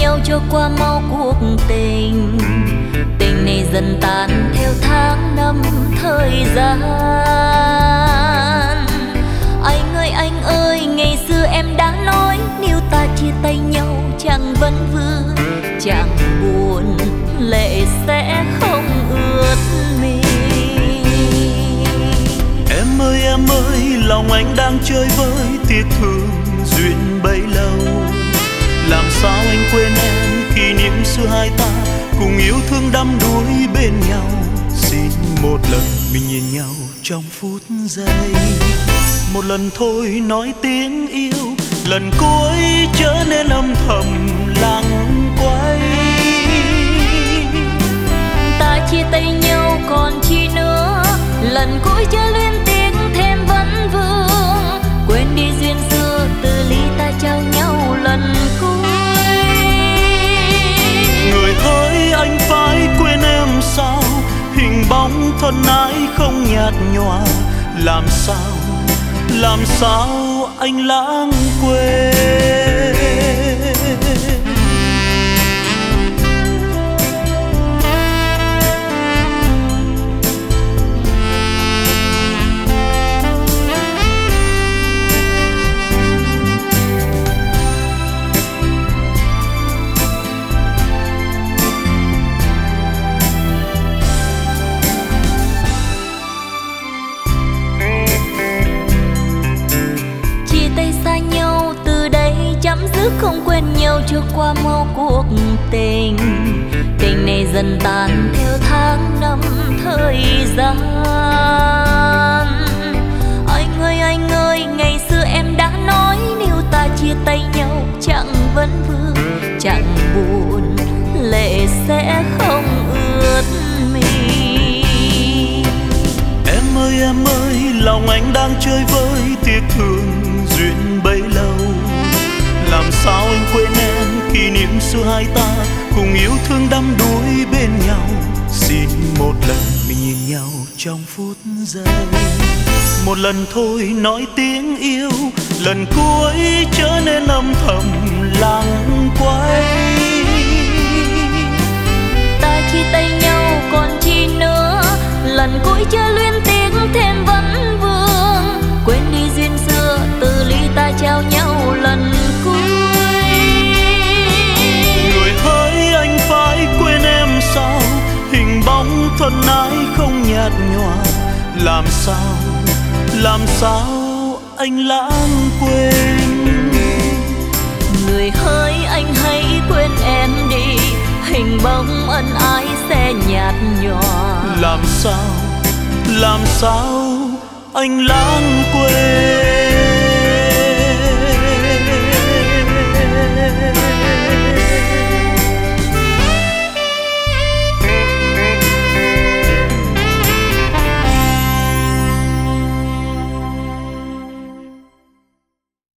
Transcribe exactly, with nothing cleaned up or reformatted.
nhau cho qua mau cuộc tình. Tình này dần tàn theo tháng năm thời gian. Anh ơi anh ơi, ngày xưa em đã nói nếu ta chia tay nhau chẳng vấn vương chẳng buồn, lệ sẽ không ướt mi. Em ơi em ơi, lòng anh đang chơi với tiếc thương duyên bấy lâu. Làm sao anh quên em kỷ niệm xưa hai ta cùng yêu thương đắm đuối bên nhau. Xin một lần mình nhìn nhau trong phút giây, một lần thôi nói tiếng yêu, lần cuối trở nên âm thầm lặng quay. Ta chia tay nhau còn chi nữa, lần cuối chớ luyến tiếc thêm vấn vương. Quên đi duyên xưa từ ly ta trao nhau lần cuối. Người hỡi anh phải quên em sao, hình bóng thân ái không nhạt nhòa. Làm sao, làm sao anh lãng quên. Không quên nhau cho qua mau cuộc tình. Tình này dần tàn theo tháng năm thời gian. Anh ơi anh ơi, ngày xưa em đã nói nếu ta chia tay nhau chẳng vấn vương chẳng buồn, lệ sẽ không ướt mi. Em ơi em ơi, lòng anh đang chơi với tiếc thương duyên bấy lâu. Làm sao anh quên em kỷ niệm xưa hai ta cùng yêu thương đắm đuối bên nhau. Xin một lần mình nhìn nhau trong phút giây, một lần thôi nói tiếng yêu, lần cuối trở nên âm thầm lặng quay. Ta chia tay nhau còn chi nữa, lần cuối chớ luyến tiếc thêm vấn vương. Quên đi duyên xưa từ ly ta trao nhau lần cuối. Người hỡi anh phải quên em sao, hình bóng thân ái không nhạt nhòa. Làm sao, làm sao anh lãng quên. Người hỡi anh hãy quên em đi, hình bóng ân ái sẽ nhạt nhòa. Làm sao, làm sao anh lãng quên.